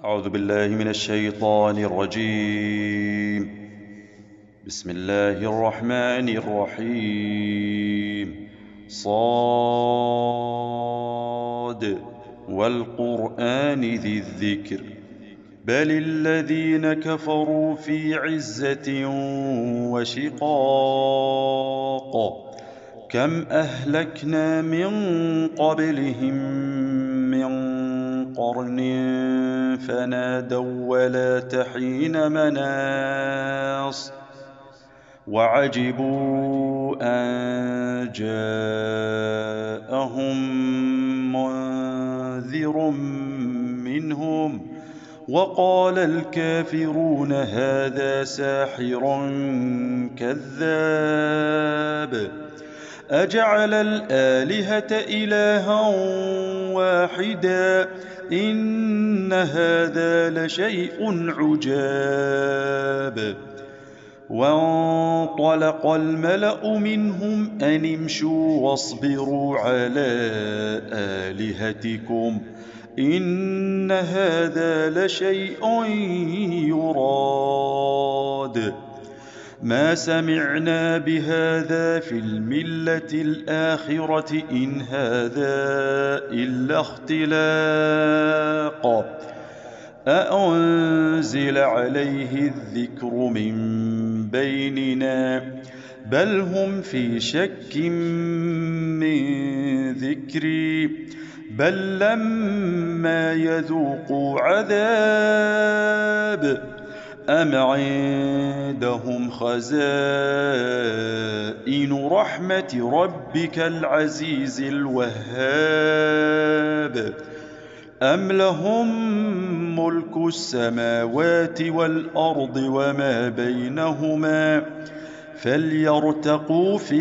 أعوذ بالله من الشيطان الرجيم. بسم الله الرحمن الرحيم. صاد والقرآن ذي الذكر بل الذين كفروا في عزة وشقاق كم أهلكنا من قبلهم من قرن فنادوا ولا تحين مناص وعجبوا أن جاءهم منذر منهم وقال الكافرون هذا ساحر كذاب أجعل الآلهة إلها واحدا إن هذا لشيء عجاب وانطلق الملأ منهم أن امشوا واصبروا على آلهتكم إن هذا لشيء يراد ما سمعنا بهذا في الملة الآخرة إن هذا إلا اختلاق أأنزل عليه الذكر من بيننا بل هم في شك من ذكري بل لما يذوقوا عذاب أم عندهم خزائن رحمة ربك العزيز الوهاب أم لهم ملك السماوات والأرض وما بينهما فليرتقوا في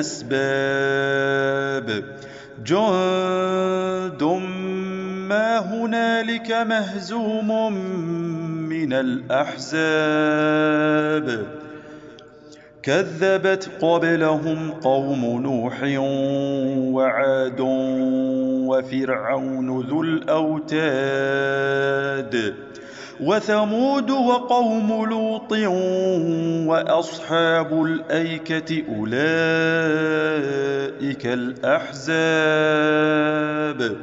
الأسباب جند ما هنالك مهزوم من الأحزاب كذبت قبلهم قوم نوح وعاد وفرعون ذو الأوتاد وثمود وقوم لوط وأصحاب الأيكة أولئك الأحزاب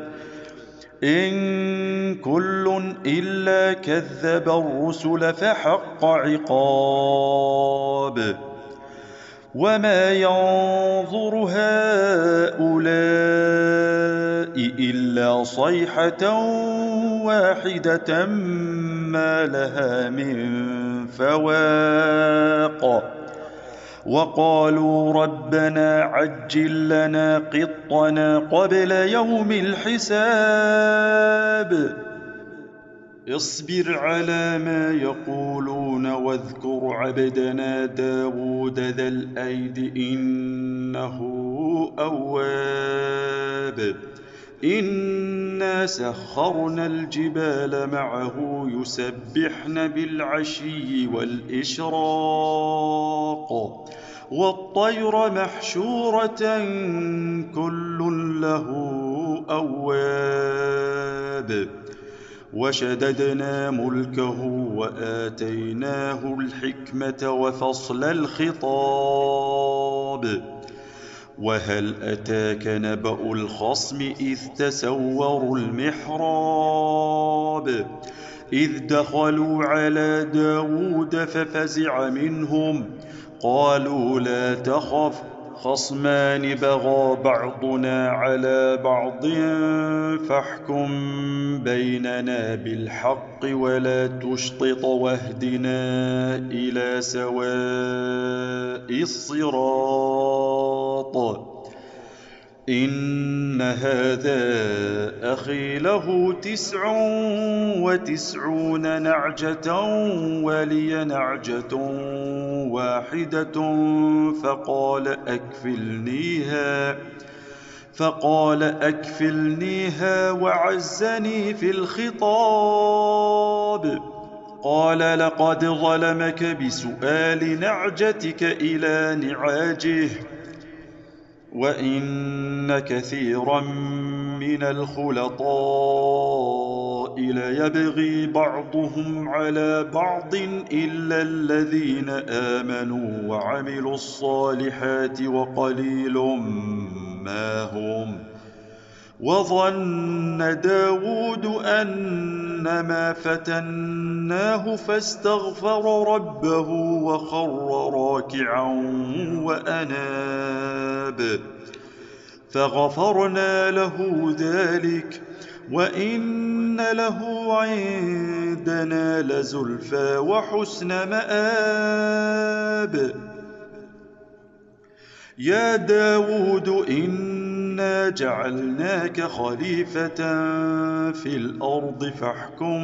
إن كل إلا كذب الرسل فحق عقاب وما ينظر هؤلاء إلا صيحة واحدة ما لها من فواق وقالوا ربنا عجل لنا قطنا قبل يوم الحساب اصبر على ما يقولون واذكر عبدنا داود ذا الأيد إنه أواب إنا سخرنا الجبال معه يسبحن بالعشي والإشراق والطير محشورة كل له أواب وشددنا ملكه وآتيناه الحكمة وفصل الخطاب وهل أتاك نبأ الخصم إذ تسوروا المحراب إذ دخلوا على داود ففزع منهم قالوا لا تخف خصمان بغى بعضنا على بعض فاحكم بيننا بالحق ولا تشطط واهدنا إلى سواء الصراط إن هذا أخي له 99 نعجة ولي نعجة واحدة فقال أكفلنيها وعزني في الخطاب قال لقد ظلمك بسؤال نعجتك إلى نعاجه وإن كثيرا من الخلطاء الفضائل يبغي بعضهم على بعض إلا الذين آمنوا وعملوا الصالحات وقليل ما هم. وظن داود أنما فتناه فاستغفر ربه وخر راكعا وأناب فغفرنا له ذلك وإن له عندنا لزلفى وحسن مآب. يا داود إنا جعلناك خليفة في الأرض فاحكم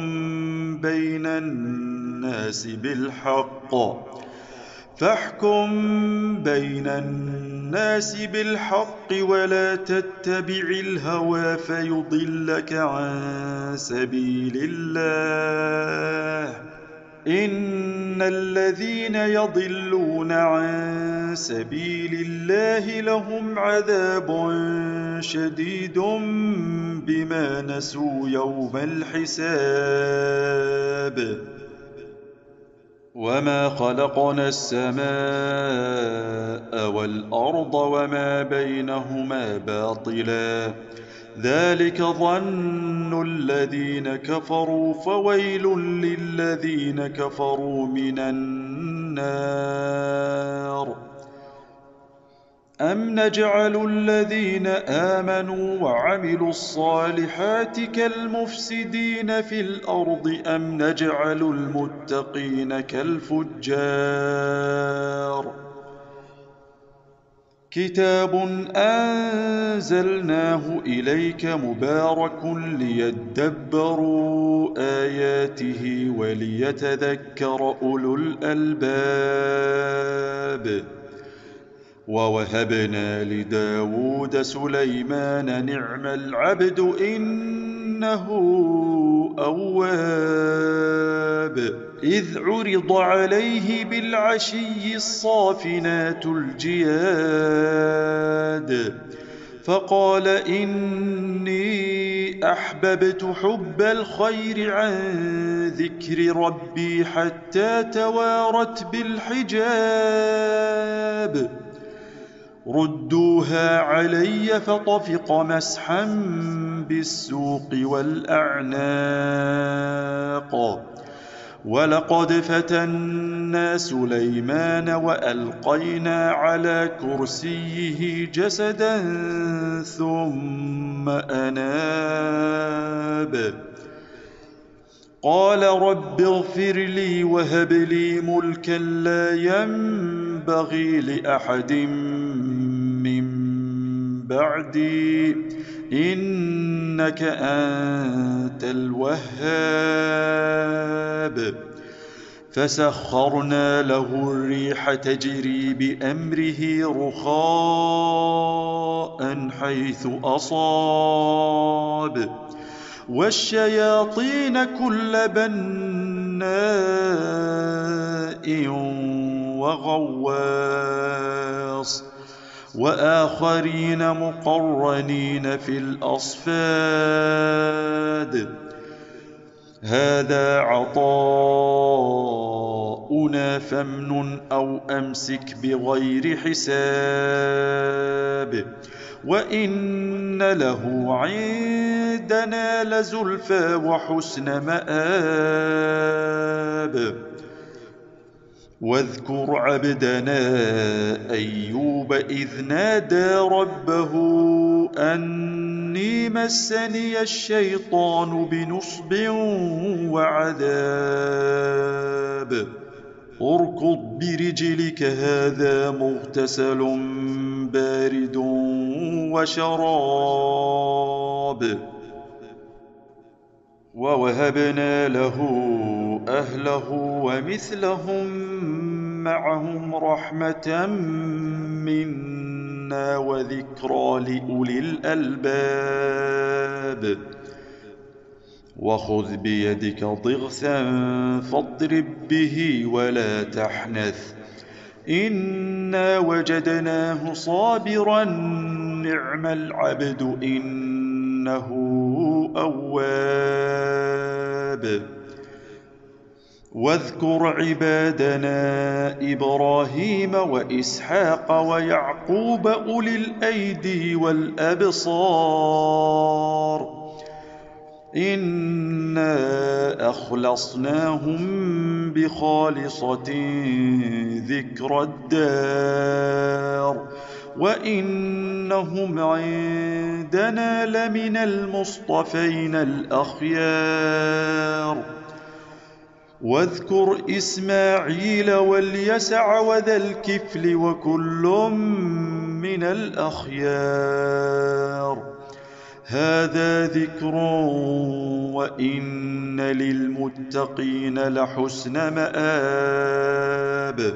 بين الناس بالحق ولا تتبع الهوى فيضلك عن سبيل الله. إن الذين يضلون عن سبيل الله لهم عذاب شديد بما نسوا يوم الحساب. وما خلقنا السماء والأرض وما بينهما باطلا ذلك ظن الذين كفروا فويل للذين كفروا من النار. أم نجعل الذين آمنوا وعملوا الصالحات كالمفسدين في الأرض أم نجعل المتقين كالفجار. كتاب أنزلناه إليك مبارك ليدبروا آياته وليتذكر أولو الألباب. ووهبنا لداود سليمان نعم العبد إنه أواب. إذ عرض عليه بالعشي الصافنات الجياد فقال إني أحببت حب الخير عن ذكر ربي حتى توارت بالحجاب. ردوها علي فطفق مسحا بالسوق والأعناق. ولقد فتنا سليمان وألقينا على كرسيه جسدا ثم أناب. قال رب اغفر لي وهب لي ملكا لا ينبغي لأحد من بعدي إنك أنت الوهاب. فسخرنا له الريح تجري بأمره رخاء حيث أصاب والشياطين كل بناء وغواص وآخرين مقرنين في الأصفاد. هذا عطاؤنا فامنن أو أمسك بغير حساب وإن له عندنا لزلفى وحسن مآب. واذكر عبدنا أيوب إذ نادى ربه أني مسني الشيطان بنصب وعذاب. اركض برجلك هذا مغتسل بارد وشراب. ووهبنا له أهله ومثلهم معهم رحمة منا وذكرى لأولي الألباب. وخذ بيدك ضغثا فاضرب به ولا تحنث إنا وجدناه صابرا نعم العبد إنه أواب واذكر عبادنا إبراهيم وإسحاق ويعقوب أولي الأيدي والأبصار إنا أخلصناهم بخالصة ذكر الدار وإنهم عندنا لمن المصطفين الأخيار واذكر إسماعيل واليسع وذا الكفل وكل من الأخيار هذا ذكر وإن للمتقين لحسن مآب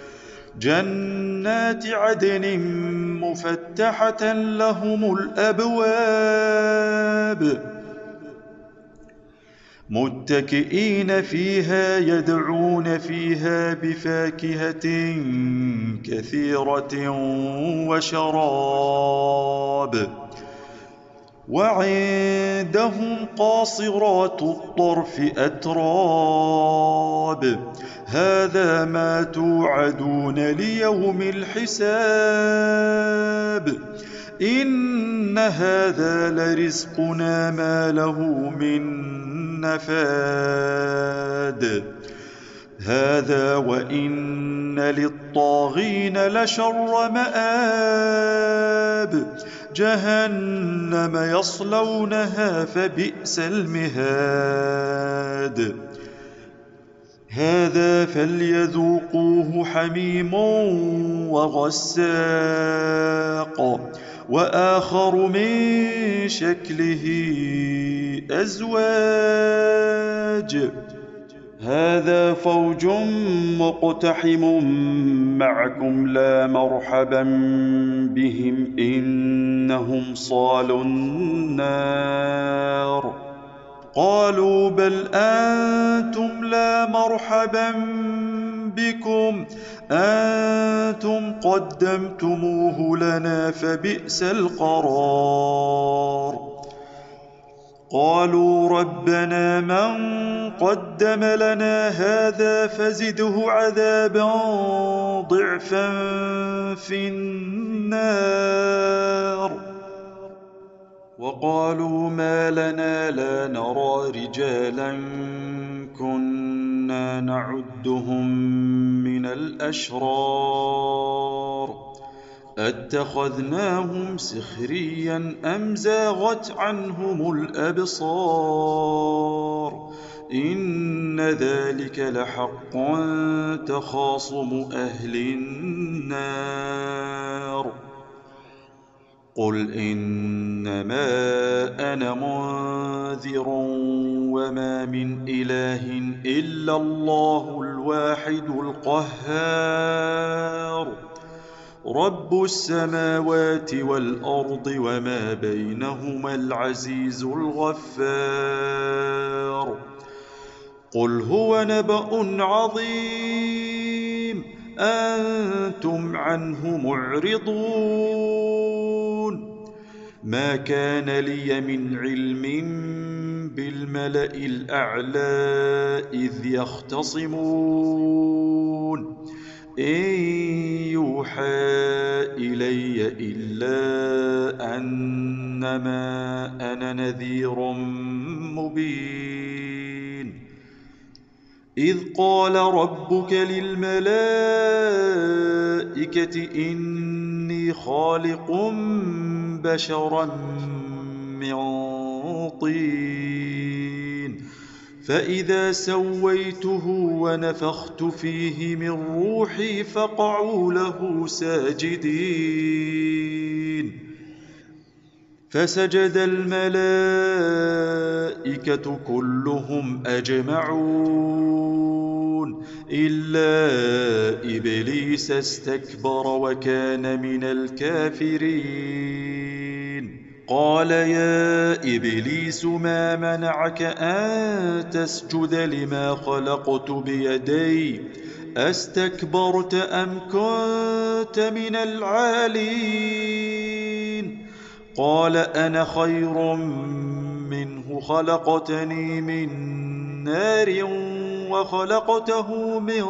جنات عدن مفتحة لهم الأبواب متكئين فيها يدعون فيها بفاكهة كثيرة وشراب وعندهم قاصرات الطرف أتراب هذا ما توعدون ليوم الحساب إن هذا لرزقنا ما له من نفاد هذا وإن للطاغين لشر مآب جهنم يصلونها فبئس المهاد هذا فليذوقوه حميم وغساق وآخر من شكله أزواج هذا فوج مقتحم معكم لا مرحبا بهم إنهم صالوا النار قالوا بل أنتم لا مرحبا بكم أنتم قدمتموه لنا فبئس القرار قالوا ربنا من قدم لنا هذا فزده عذابا ضعفا في النار وقالوا ما لنا لا نرى رجالا كنا نعدهم من الأشرار أتخذناهم سخريا أم زاغت عنهم الأبصار إن ذلك لحق تخاصم أهل النار قل إنما أنا منذر وما من إله إلا الله الواحد القهار رب السماوات والأرض وما بينهما العزيز الغفار قل هو نبأ عظيم أنتم عنه معرضون ما كان لي من علم بالملأ الأعلى إذ يختصمون إن يوحى إلي إلا أنما أنا نذير مبين إذ قال ربك للملائكة إني خالق بشرا من طين فإذا سويته ونفخت فيه من روحي فقعوا له ساجدين فسجد الملائكة كلهم أجمعون إلا إبليس استكبر وكان من الكافرين قال يا إبليس ما منعك أن تسجد لما خلقت بيدي أستكبرت أم كنت من العالين قال أنا خير منه منه خلقتني من نار وخلقته من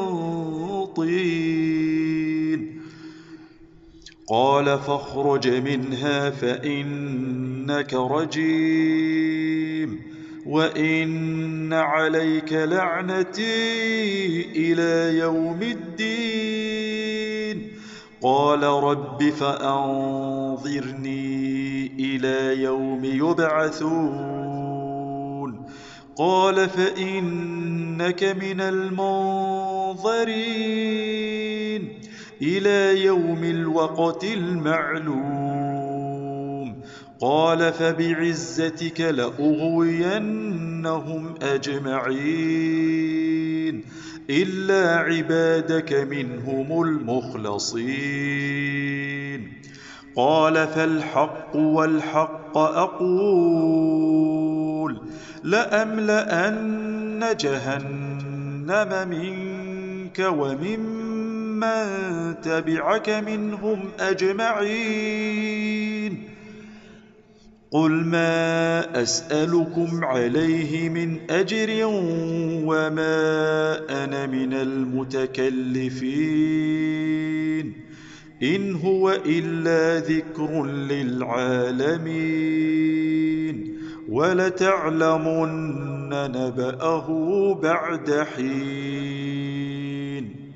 طين قال فاخرج منها فإنك رجيم وإن عليك لعنتي إلى يوم الدين قال رب فأنظرني إلى يوم يبعثون قال فإنك من المنظرين إلى يوم الوقت المعلوم قال فبعزتك لأغوينهم أجمعين إلا عبادك منهم المخلصين قال فالحق والحق أقول لأملأن جهنم منك وممن تبعك منهم أجمعين قل ما أسألكم عليه من أجر وما أنا من المتكلفين إن هو إلا ذكر للعالمين ولتعلمن نبأه بعد حين